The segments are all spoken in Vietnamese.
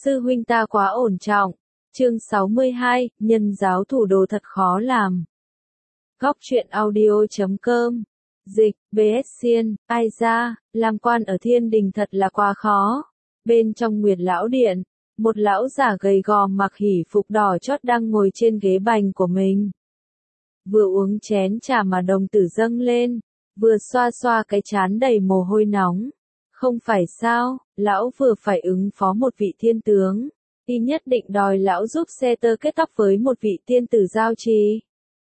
Sư huynh ta quá ổn trọng. Chương 62, nhân giáo thủ đồ thật khó làm. Góc truyện audio.com. Dịch, BS Xiên, ai ra, làm quan ở thiên đình thật là quá khó. Bên trong Nguyệt Lão Điện, một lão giả gầy gò mặc hỉ phục đỏ chót đang ngồi trên ghế bành của mình. Vừa uống chén trà mà đồng tử dâng lên, vừa xoa xoa cái trán đầy mồ hôi nóng. Không phải sao, lão vừa phải ứng phó một vị thiên tướng, y nhất định đòi lão giúp xe tơ kết tóc với một vị tiên tử giao trì.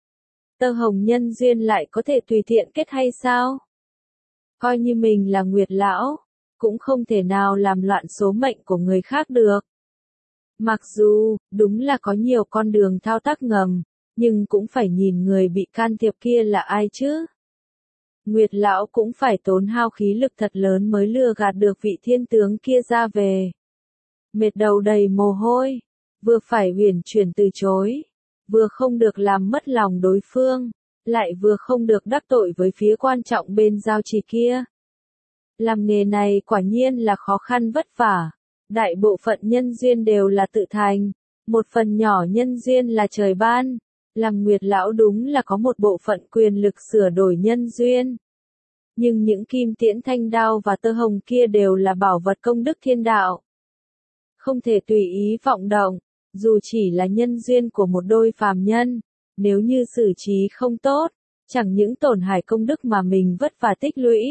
Tơ hồng nhân duyên lại có thể tùy tiện kết hay sao? Coi như mình là Nguyệt Lão, cũng không thể nào làm loạn số mệnh của người khác được. Mặc dù, đúng là có nhiều con đường thao tác ngầm, nhưng cũng phải nhìn người bị can thiệp kia là ai chứ. Nguyệt Lão cũng phải tốn hao khí lực thật lớn mới lừa gạt được vị thiên tướng kia ra về. Mệt đầu đầy mồ hôi, vừa phải uyển chuyển từ chối, vừa không được làm mất lòng đối phương, lại vừa không được đắc tội với phía quan trọng bên giao trì kia. Làm nghề này quả nhiên là khó khăn vất vả, đại bộ phận nhân duyên đều là tự thành, một phần nhỏ nhân duyên là trời ban. Làm Nguyệt Lão đúng là có một bộ phận quyền lực sửa đổi nhân duyên. Nhưng những kim tiễn thanh đao và tơ hồng kia đều là bảo vật công đức thiên đạo. Không thể tùy ý vọng động, dù chỉ là nhân duyên của một đôi phàm nhân, nếu như xử trí không tốt, chẳng những tổn hại công đức mà mình vất vả tích lũy,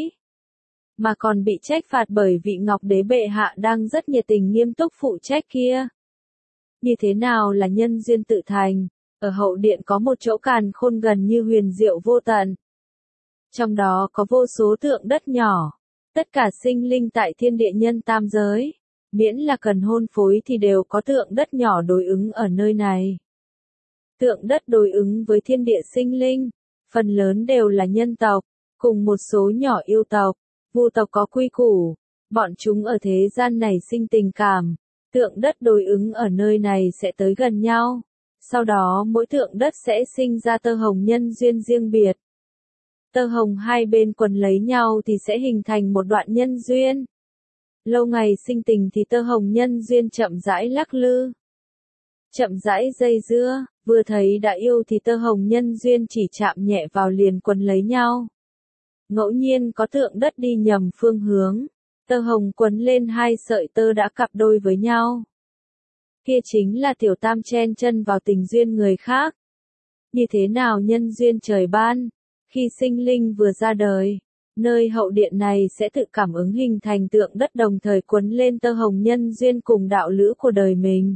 mà còn bị trách phạt bởi vị Ngọc Đế bệ hạ đang rất nhiệt tình nghiêm túc phụ trách kia. Như thế nào là nhân duyên tự thành? Ở hậu điện có một chỗ càn khôn gần như huyền diệu vô tận. Trong đó có vô số tượng đất nhỏ. Tất cả sinh linh tại thiên địa nhân tam giới, miễn là cần hôn phối thì đều có tượng đất nhỏ đối ứng ở nơi này. Tượng đất đối ứng với thiên địa sinh linh, phần lớn đều là nhân tộc, cùng một số nhỏ yêu tộc, vu tộc có quy củ, bọn chúng ở thế gian này sinh tình cảm. Tượng đất đối ứng ở nơi này sẽ tới gần nhau. Sau đó mỗi tượng đất sẽ sinh ra tơ hồng nhân duyên riêng biệt. Tơ hồng hai bên quấn lấy nhau thì sẽ hình thành một đoạn nhân duyên. Lâu ngày sinh tình thì tơ hồng nhân duyên chậm rãi lắc lư. Chậm rãi dây dưa, vừa thấy đã yêu thì tơ hồng nhân duyên chỉ chạm nhẹ vào liền quấn lấy nhau. Ngẫu nhiên có tượng đất đi nhầm phương hướng, tơ hồng quấn lên hai sợi tơ đã cặp đôi với nhau. Kia chính là tiểu tam chen chân vào tình duyên người khác. Như thế nào nhân duyên trời ban? Khi sinh linh vừa ra đời, nơi hậu điện này sẽ tự cảm ứng hình thành tượng đất đồng thời quấn lên tơ hồng nhân duyên cùng đạo lữ của đời mình.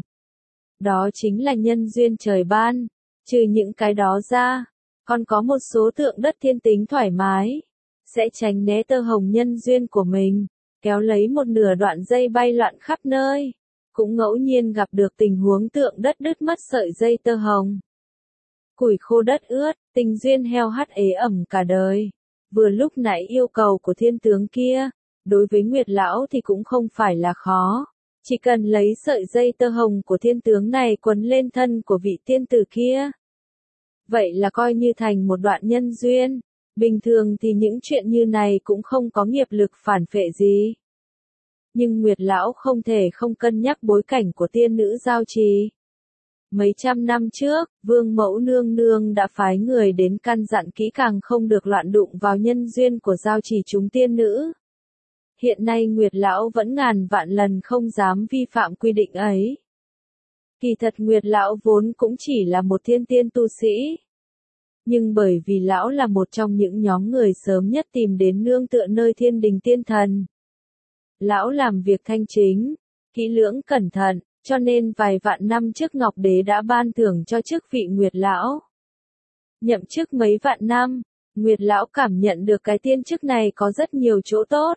Đó chính là nhân duyên trời ban. Trừ những cái đó ra, còn có một số tượng đất thiên tính thoải mái, sẽ tránh né tơ hồng nhân duyên của mình, kéo lấy một nửa đoạn dây bay loạn khắp nơi. Cũng ngẫu nhiên gặp được tình huống tượng đất đứt mất sợi dây tơ hồng. Củi khô đất ướt, tình duyên heo hắt ế ẩm cả đời. Vừa lúc nãy yêu cầu của thiên tướng kia, đối với Nguyệt Lão thì cũng không phải là khó. Chỉ cần lấy sợi dây tơ hồng của thiên tướng này quấn lên thân của vị tiên tử kia. Vậy là coi như thành một đoạn nhân duyên. Bình thường thì những chuyện như này cũng không có nghiệp lực phản phệ gì. Nhưng Nguyệt Lão không thể không cân nhắc bối cảnh của tiên nữ giao trì. Mấy trăm năm trước, Vương Mẫu Nương Nương đã phái người đến căn dặn kỹ càng không được loạn đụng vào nhân duyên của giao trì chúng tiên nữ. Hiện nay Nguyệt Lão vẫn ngàn vạn lần không dám vi phạm quy định ấy. Kỳ thật Nguyệt Lão vốn cũng chỉ là một thiên tiên tu sĩ. Nhưng bởi vì Lão là một trong những nhóm người sớm nhất tìm đến nương tựa nơi thiên đình tiên thần. Lão làm việc thanh chính, kỹ lưỡng cẩn thận, cho nên vài vạn năm trước Ngọc Đế đã ban thưởng cho chức vị Nguyệt Lão. Nhậm chức mấy vạn năm, Nguyệt Lão cảm nhận được cái tiên chức này có rất nhiều chỗ tốt.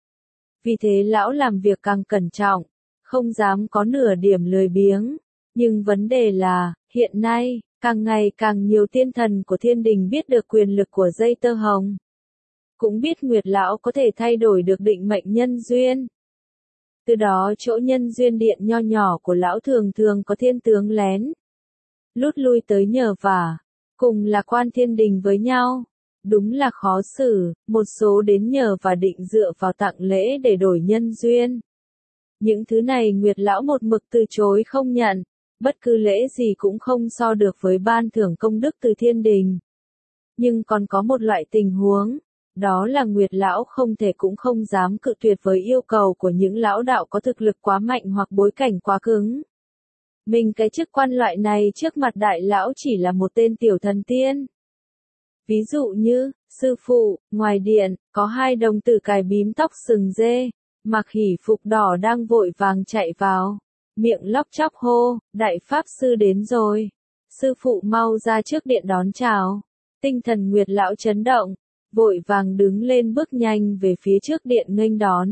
Vì thế Lão làm việc càng cẩn trọng, không dám có nửa điểm lười biếng. Nhưng vấn đề là, hiện nay, càng ngày càng nhiều tiên thần của thiên đình biết được quyền lực của dây tơ hồng. Cũng biết Nguyệt Lão có thể thay đổi được định mệnh nhân duyên. Từ đó chỗ nhân duyên điện nho nhỏ của Lão thường thường có thiên tướng lén lút lui tới nhờ vả, cùng là quan thiên đình với nhau. Đúng là khó xử, một số đến nhờ và định dựa vào tặng lễ để đổi nhân duyên. Những thứ này Nguyệt Lão một mực từ chối không nhận, bất cứ lễ gì cũng không so được với ban thưởng công đức từ thiên đình. Nhưng còn có một loại tình huống, đó là Nguyệt Lão không thể cũng không dám cự tuyệt với yêu cầu của những lão đạo có thực lực quá mạnh hoặc bối cảnh quá cứng. Mình cái chức quan loại này trước mặt đại lão chỉ là một tên tiểu thần tiên. Ví dụ như, sư phụ, ngoài điện, có hai đồng tử cài bím tóc sừng dê, mặc hỉ phục đỏ đang vội vàng chạy vào, miệng lóc chóc hô, đại pháp sư đến rồi. Sư phụ mau ra trước điện đón chào. Tinh thần Nguyệt Lão chấn động, vội vàng đứng lên bước nhanh về phía trước điện nghênh đón.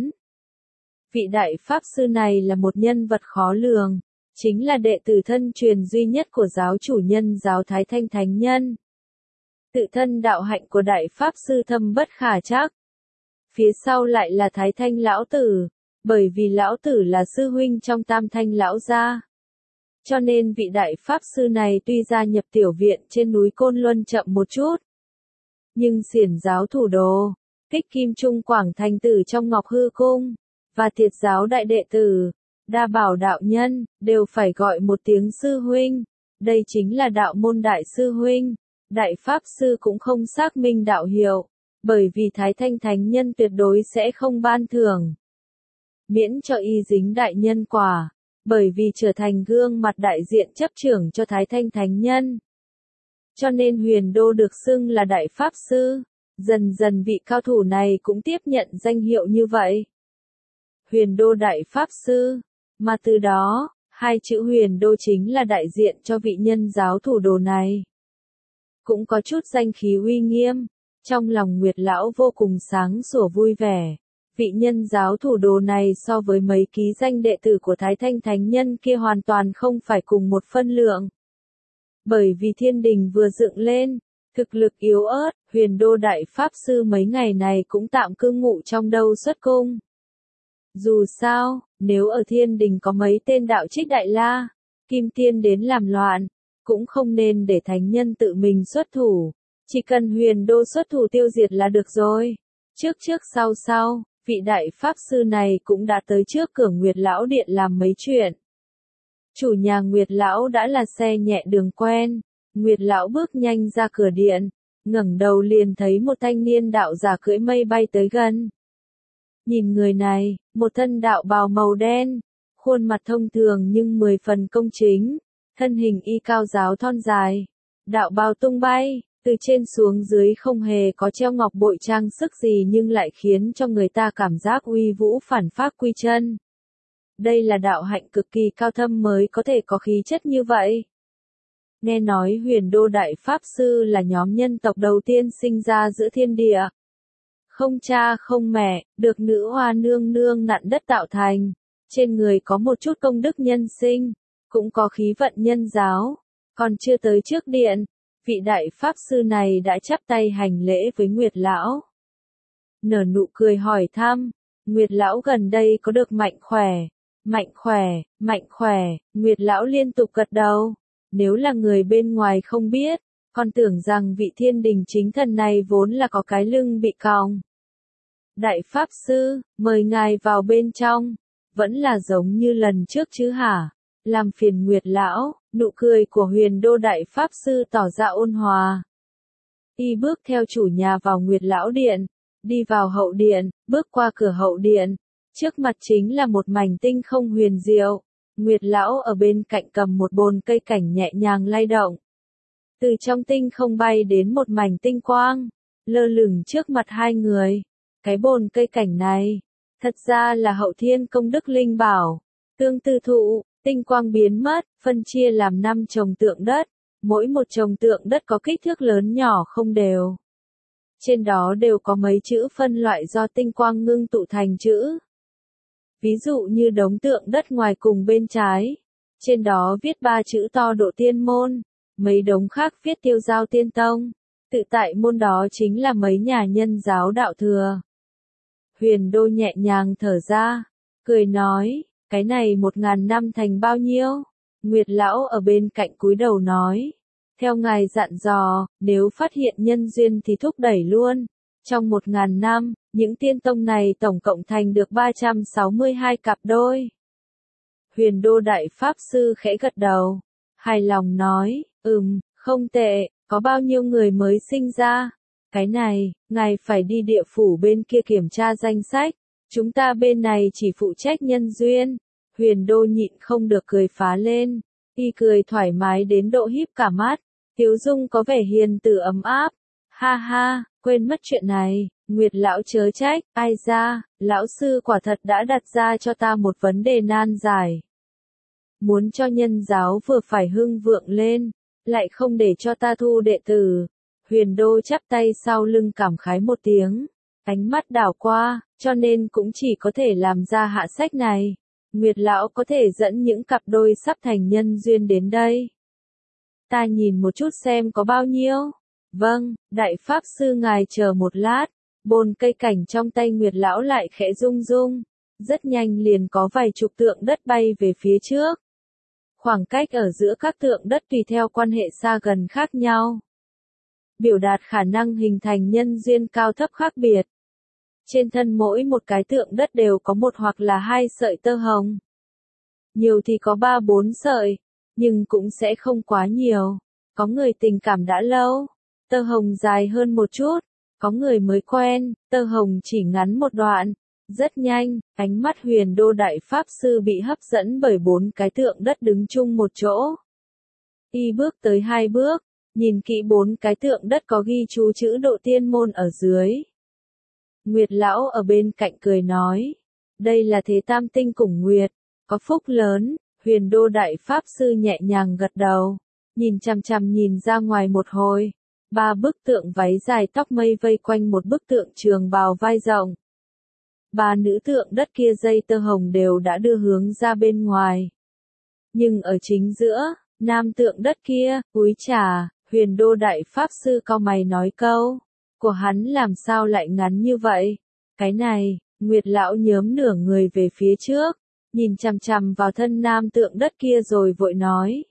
Vị đại pháp sư này là một nhân vật khó lường, chính là đệ tử thân truyền duy nhất của giáo chủ nhân giáo Thái Thanh Thánh Nhân. Tự thân đạo hạnh của đại pháp sư thâm bất khả trắc. Phía sau lại là Thái Thanh lão tử, bởi vì lão tử là sư huynh trong Tam Thanh lão gia. Cho nên vị đại pháp sư này tuy gia nhập tiểu viện trên núi Côn Luân chậm một chút, nhưng xiển giáo thủ đồ, Kích Kim Trung Quảng thành tử trong Ngọc Hư Cung, và Tiệt giáo đại đệ tử, Đa Bảo đạo nhân, đều phải gọi một tiếng sư huynh. Đây chính là đạo môn đại sư huynh. Đại pháp sư cũng không xác minh đạo hiệu, bởi vì Thái Thanh Thánh Nhân tuyệt đối sẽ không ban thưởng. Miễn cho y dính đại nhân quả, bởi vì trở thành gương mặt đại diện chấp trưởng cho Thái Thanh Thánh Nhân. Cho nên Huyền Đô được xưng là đại pháp sư, dần dần vị cao thủ này cũng tiếp nhận danh hiệu như vậy. Huyền Đô đại pháp sư, mà từ đó, hai chữ Huyền Đô chính là đại diện cho vị nhân giáo thủ đồ này. Cũng có chút danh khí uy nghiêm, trong lòng Nguyệt Lão vô cùng sáng sủa vui vẻ. Vị nhân giáo thủ đồ này so với mấy ký danh đệ tử của Thái Thanh Thánh Nhân kia hoàn toàn không phải cùng một phân lượng. Bởi vì thiên đình vừa dựng lên, thực lực yếu ớt, Huyền Đô đại pháp sư mấy ngày này cũng tạm cư ngụ trong đâu xuất cung. Dù sao, nếu ở thiên đình có mấy tên đạo trích đại la, kim tiên đến làm loạn, cũng không nên để thánh nhân tự mình xuất thủ, chỉ cần Huyền Đô xuất thủ tiêu diệt là được rồi. Trước sau, vị đại pháp sư này cũng đã tới trước cửa Nguyệt Lão điện làm mấy chuyện. Chủ nhà Nguyệt Lão đã là xe nhẹ đường quen, Nguyệt Lão bước nhanh ra cửa điện, ngẩng đầu liền thấy một thanh niên đạo giả cưỡi mây bay tới gần. Nhìn người này, một thân đạo bào màu đen, khuôn mặt thông thường nhưng 10 phần công chính, thân hình y cao giáo thon dài, đạo bào tung bay, từ trên xuống dưới không hề có treo ngọc bội trang sức gì nhưng lại khiến cho người ta cảm giác uy vũ phản phác quy chân. Đây là đạo hạnh cực kỳ cao thâm mới có thể có khí chất như vậy. Nghe nói Huyền Đô đại pháp sư là nhóm nhân tộc đầu tiên sinh ra giữa thiên địa. Không cha không mẹ, được nữ hoa nương nương nặn đất tạo thành, trên người có một chút công đức nhân sinh, cũng có khí vận nhân giáo, còn chưa tới trước điện, vị đại pháp sư này đã chắp tay hành lễ với Nguyệt Lão. Nở nụ cười hỏi thăm, Nguyệt Lão gần đây có được mạnh khỏe, Nguyệt Lão liên tục gật đầu, nếu là người bên ngoài không biết, còn tưởng rằng vị thiên đình chính thần này vốn là có cái lưng bị còng. Đại pháp sư, mời ngài vào bên trong, vẫn là giống như lần trước chứ hả? Làm phiền Nguyệt Lão, nụ cười của Huyền Đô đại pháp sư tỏ ra ôn hòa. Y bước theo chủ nhà vào Nguyệt Lão điện, đi vào hậu điện, bước qua cửa hậu điện, trước mặt chính là một mảnh tinh không huyền diệu. Nguyệt Lão ở bên cạnh cầm một bồn cây cảnh nhẹ nhàng lay động. Từ trong tinh không bay đến một mảnh tinh quang, lơ lửng trước mặt hai người. Cái bồn cây cảnh này, thật ra là hậu thiên công đức linh bảo, tương tư thụ, tinh quang biến mất, phân chia làm 5 chồng tượng đất, mỗi một chồng tượng đất có kích thước lớn nhỏ không đều. Trên đó đều có mấy chữ phân loại do tinh quang ngưng tụ thành chữ. Ví dụ như đống tượng đất ngoài cùng bên trái, trên đó viết 3 chữ to Độ Tiên Môn, mấy đống khác viết Tiêu Giao Tiên Tông, tự tại môn đó chính là mấy nhà nhân giáo đạo thừa. Huyền Đô nhẹ nhàng thở ra, cười nói, cái này 1000 năm thành bao nhiêu? Nguyệt Lão ở bên cạnh cúi đầu nói, theo ngài dặn dò, nếu phát hiện nhân duyên thì thúc đẩy luôn. Trong 1000 năm, những tiên tông này tổng cộng thành được 362 cặp đôi. Huyền Đô Đại Pháp Sư khẽ gật đầu, hài lòng nói, không tệ, có bao nhiêu người mới sinh ra? Cái này, ngài phải đi địa phủ bên kia kiểm tra danh sách, chúng ta bên này chỉ phụ trách nhân duyên. Huyền Đô nhịn không được cười phá lên, y cười thoải mái đến độ híp cả mắt, tiếu dung có vẻ hiền từ ấm áp. Ha ha, quên mất chuyện này, Nguyệt lão chớ trách, ai ra, lão sư quả thật đã đặt ra cho ta một vấn đề nan giải. Muốn cho nhân giáo vừa phải hưng vượng lên, lại không để cho ta thu đệ tử. Huyền Đô chắp tay sau lưng cảm khái một tiếng, ánh mắt đảo qua, cho nên cũng chỉ có thể làm ra hạ sách này. Nguyệt lão có thể dẫn những cặp đôi sắp thành nhân duyên đến đây. Ta nhìn một chút xem có bao nhiêu. Vâng, Đại Pháp Sư ngài chờ một lát. Bồn cây cảnh trong tay Nguyệt lão lại khẽ rung rung. Rất nhanh liền có vài chục tượng đất bay về phía trước. Khoảng cách ở giữa các tượng đất tùy theo quan hệ xa gần khác nhau, biểu đạt khả năng hình thành nhân duyên cao thấp khác biệt. Trên thân mỗi một cái tượng đất đều có một hoặc là hai sợi tơ hồng. Nhiều thì có 3-4 sợi, nhưng cũng sẽ không quá nhiều. Có người tình cảm đã lâu, tơ hồng dài hơn một chút. Có người mới quen, tơ hồng chỉ ngắn một đoạn. Rất nhanh, ánh mắt Huyền Đô Đại Pháp Sư bị hấp dẫn bởi 4 cái tượng đất đứng chung một chỗ. Y bước tới 2 bước, nhìn kỹ 4 cái tượng đất có ghi chú chữ Độ Tiên Môn ở dưới. Nguyệt lão ở bên cạnh cười nói, đây là thế tam tinh Củng Nguyệt, có phúc lớn. Huyền Đô Đại Pháp Sư nhẹ nhàng gật đầu, nhìn chằm chằm nhìn ra ngoài một hồi. 3 bức tượng váy dài tóc mây vây quanh một bức tượng trường bào vai rộng. 3 nữ tượng đất kia dây tơ hồng đều đã đưa hướng ra bên ngoài. Nhưng ở chính giữa, nam tượng đất kia, úi chà, Huyền Đô Đại Pháp Sư cau mày nói câu, của hắn làm sao lại ngắn như vậy? Cái này, Nguyệt lão nhớm nửa người về phía trước, nhìn chằm chằm vào thân nam tượng đất kia rồi vội nói.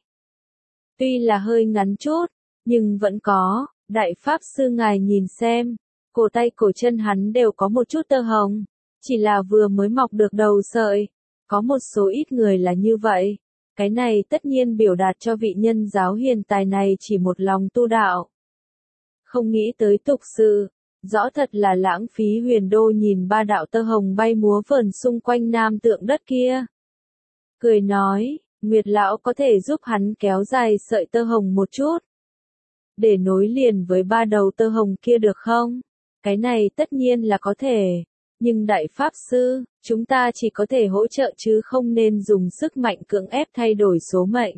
Tuy là hơi ngắn chút, nhưng vẫn có, Đại Pháp Sư ngài nhìn xem, cổ tay cổ chân hắn đều có một chút tơ hồng, chỉ là vừa mới mọc được đầu sợi, có một số ít người là như vậy. Cái này tất nhiên biểu đạt cho vị nhân giáo hiền tài này chỉ một lòng tu đạo. Không nghĩ tới tục sự, rõ thật là lãng phí. Huyền Đô nhìn 3 đạo tơ hồng bay múa vờn xung quanh nam tượng đất kia. Cười nói, Nguyệt lão có thể giúp hắn kéo dài sợi tơ hồng một chút, để nối liền với 3 đầu tơ hồng kia được không? Cái này tất nhiên là có thể. Nhưng Đại Pháp Sư, chúng ta chỉ có thể hỗ trợ chứ không nên dùng sức mạnh cưỡng ép thay đổi số mệnh.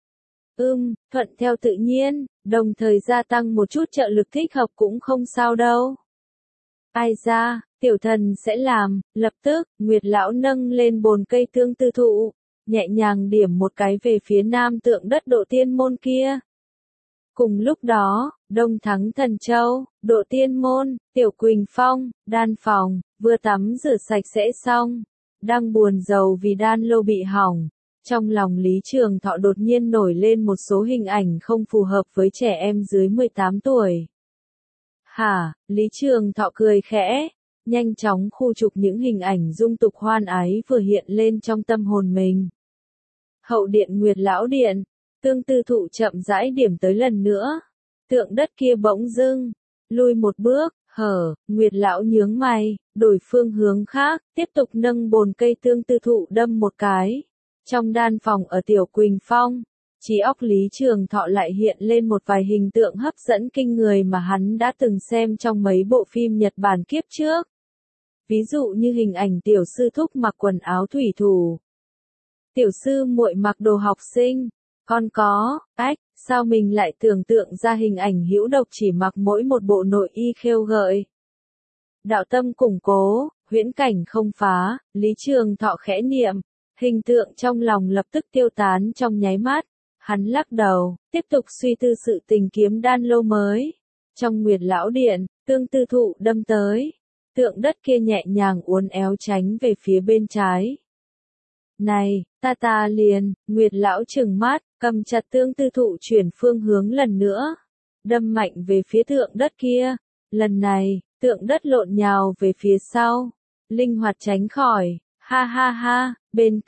Thuận theo tự nhiên, đồng thời gia tăng một chút trợ lực thích hợp cũng không sao đâu. Ai ra, tiểu thần sẽ làm. Lập tức, Nguyệt lão nâng lên bồn cây tương tư thụ, nhẹ nhàng điểm một cái về phía nam tượng đất Độ Tiên Môn kia. Cùng lúc đó, Đông Thắng Thần Châu, Độ Tiên Môn, Tiểu Quỳnh Phong, đan phòng, vừa tắm rửa sạch sẽ xong, đang buồn rầu vì đan lô bị hỏng. Trong lòng Lý Trường Thọ đột nhiên nổi lên một số hình ảnh không phù hợp với trẻ em dưới 18 tuổi. Hả, Lý Trường Thọ cười khẽ, nhanh chóng khu trục những hình ảnh dung tục hoan ái vừa hiện lên trong tâm hồn mình. Hậu điện Nguyệt Lão Điện, tương tư thụ chậm rãi điểm tới lần nữa. Tượng đất kia bỗng dưng lui một bước, Nguyệt lão nhướng mày, đổi phương hướng khác, tiếp tục nâng bồn cây tương tư thụ đâm một cái. Trong đan phòng ở Tiểu Quỳnh Phong, trí óc Lý Trường Thọ lại hiện lên một vài hình tượng hấp dẫn kinh người mà hắn đã từng xem trong mấy bộ phim Nhật Bản kiếp trước. Ví dụ như hình ảnh tiểu sư thúc mặc quần áo thủy thủ, tiểu sư muội mặc đồ học sinh, còn có, sao mình lại tưởng tượng ra hình ảnh hữu độc chỉ mặc mỗi một bộ nội y khêu gợi. Đạo tâm củng cố, huyễn cảnh không phá, Lý Trường Thọ khẽ niệm, hình tượng trong lòng lập tức tiêu tán trong nháy mắt. Hắn lắc đầu, tiếp tục suy tư sự tìm kiếm đan lô mới. Trong Nguyệt Lão Điện, tương tư thụ đâm tới. Tượng đất kia nhẹ nhàng uốn éo tránh về phía bên trái. Này, ta liền, Nguyệt Lão trừng mắt, cầm chặt tương tư thụ chuyển phương hướng lần nữa. Đâm mạnh về phía tượng đất kia. Lần này, tượng đất lộn nhào về phía sau. Linh hoạt tránh khỏi, ha ha ha, bên cạnh,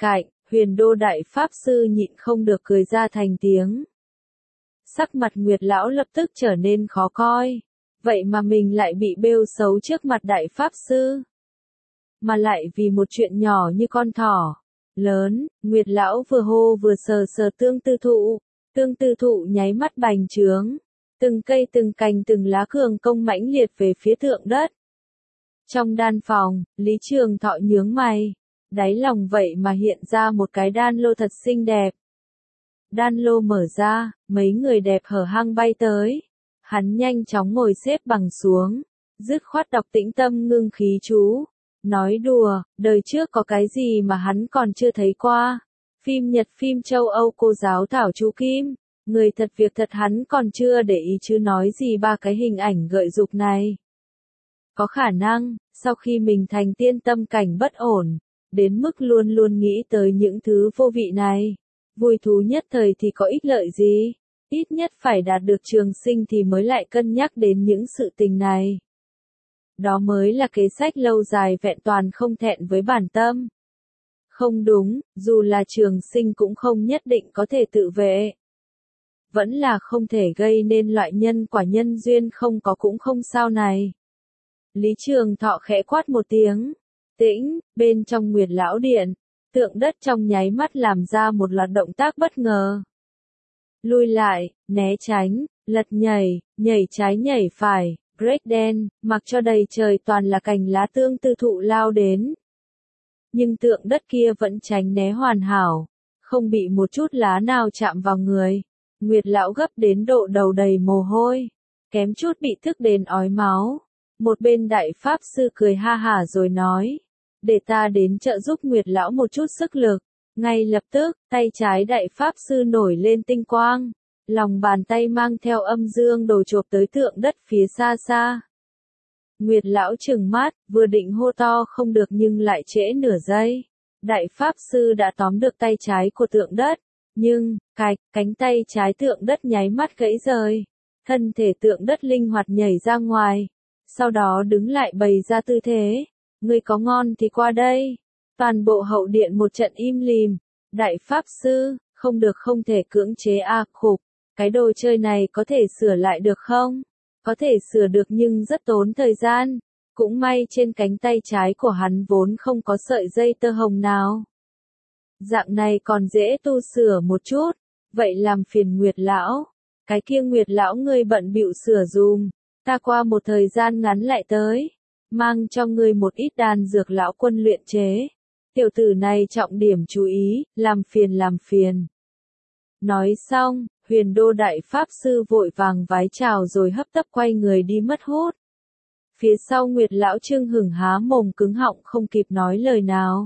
Huyền Đô Đại Pháp Sư nhịn không được cười ra thành tiếng. Sắc mặt Nguyệt Lão lập tức trở nên khó coi. Vậy mà mình lại bị bêu xấu trước mặt Đại Pháp Sư. Mà lại vì một chuyện nhỏ như con thỏ lớn, Nguyệt Lão vừa hô vừa sờ sờ tương tư thụ. Tương tư thụ nháy mắt bành trướng. Từng cây từng cành từng lá cường công mãnh liệt về phía thượng đất. Trong đan phòng, Lý Trường Thọ nhướng mày. Đáy lòng vậy mà hiện ra một cái đan lô thật xinh đẹp. Đan lô mở ra, mấy người đẹp hở hang bay tới. Hắn nhanh chóng ngồi xếp bằng xuống. Dứt khoát đọc tĩnh tâm ngưng khí chú. Nói đùa, đời trước có cái gì mà hắn còn chưa thấy qua. Phim Nhật phim châu Âu cô giáo Thảo chú Kim. Người thật việc thật hắn còn chưa để ý chứ nói gì ba cái hình ảnh gợi dục này. Có khả năng, sau khi mình thành tiên tâm cảnh bất ổn, đến mức luôn luôn nghĩ tới những thứ vô vị này. Vui thú nhất thời thì có ích lợi gì, ít nhất phải đạt được trường sinh thì mới lại cân nhắc đến những sự tình này. Đó mới là kế sách lâu dài vẹn toàn không thẹn với bản tâm. Không đúng, dù là trường sinh cũng không nhất định có thể tự vệ. Vẫn là không thể gây nên loại nhân quả nhân duyên không có cũng không sao này. Lý Trường Thọ khẽ quát một tiếng. Tĩnh, bên trong Nguyệt Lão Điện, tượng đất trong nháy mắt làm ra một loạt động tác bất ngờ. Lui lại, né tránh, lật nhảy, nhảy trái nhảy phải, breakdance, mặc cho đầy trời toàn là cành lá tương tư thụ lao đến. Nhưng tượng đất kia vẫn tránh né hoàn hảo, không bị một chút lá nào chạm vào người. Nguyệt Lão gấp đến độ đầu đầy mồ hôi, kém chút bị thức đến ói máu. Một bên Đại Pháp Sư cười ha hả rồi nói, để ta đến trợ giúp Nguyệt Lão một chút sức lực. Ngay lập tức, tay trái Đại Pháp Sư nổi lên tinh quang, lòng bàn tay mang theo âm dương đồ chộp tới tượng đất phía xa xa. Nguyệt Lão trừng mắt, vừa định hô to không được nhưng lại trễ nửa giây. Đại Pháp Sư đã tóm được tay trái của tượng đất, nhưng, cánh tay trái tượng đất nháy mắt gãy rời. Thân thể tượng đất linh hoạt nhảy ra ngoài. Sau đó đứng lại bày ra tư thế. Ngươi có ngon thì qua đây. Toàn bộ hậu điện một trận im lìm. Đại Pháp Sư, không được không thể cưỡng chế khục. Cái đồ chơi này có thể sửa lại được không? Có thể sửa được nhưng rất tốn thời gian. Cũng may trên cánh tay trái của hắn vốn không có sợi dây tơ hồng nào. Dạng này còn dễ tu sửa một chút. Vậy làm phiền Nguyệt Lão. Cái kia Nguyệt Lão ngươi bận bịu sửa dùm. Ta qua một thời gian ngắn lại tới. Mang cho ngươi một ít đan dược lão quân luyện chế. Tiểu tử này trọng điểm chú ý, làm phiền. Nói xong, Huyền Đô Đại Pháp Sư vội vàng vái chào rồi hấp tấp quay người đi mất hút. Phía sau Nguyệt Lão Trương hửng há mồm cứng họng không kịp nói lời nào.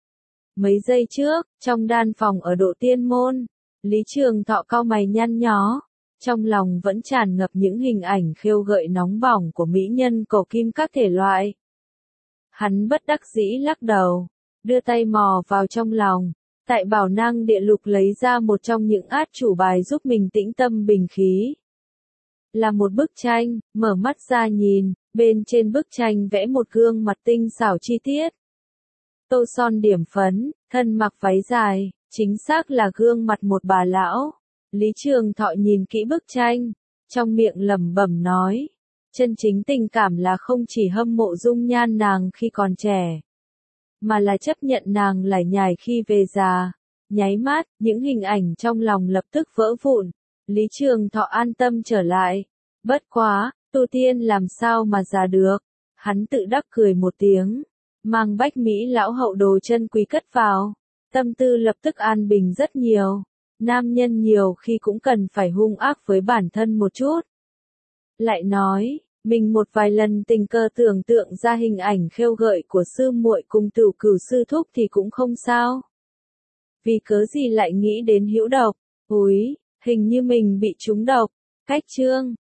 Mấy giây trước, trong đan phòng ở Độ Tiên Môn, Lý Trường Thọ cau mày nhăn nhó. Trong lòng vẫn tràn ngập những hình ảnh khêu gợi nóng bỏng của mỹ nhân cổ kim các thể loại. Hắn bất đắc dĩ lắc đầu, đưa tay mò vào trong lòng, tại bảo năng địa lục lấy ra một trong những át chủ bài giúp mình tĩnh tâm bình khí. Là một bức tranh, mở mắt ra nhìn, bên trên bức tranh vẽ một gương mặt tinh xảo chi tiết. Tô son điểm phấn, thân mặc váy dài, chính xác là gương mặt một bà lão. Lý Trường Thọ nhìn kỹ bức tranh, trong miệng lẩm bẩm nói, chân chính tình cảm là không chỉ hâm mộ dung nhan nàng khi còn trẻ, mà là chấp nhận nàng lải nhải khi về già. Nháy mắt, những hình ảnh trong lòng lập tức vỡ vụn, Lý Trường Thọ an tâm trở lại. Bất quá, tu tiên làm sao mà già được, hắn tự đắc cười một tiếng, mang bách Mỹ lão hậu đồ chân quý cất vào, tâm tư lập tức an bình rất nhiều. Nam nhân nhiều khi cũng cần phải hung ác với bản thân một chút. Lại nói, mình một vài lần tình cờ tưởng tượng ra hình ảnh khêu gợi của sư muội cùng Tửu Cửu sư thúc thì cũng không sao. Vì cớ gì lại nghĩ đến hữu độc, úi, hình như mình bị trúng độc. Cách chương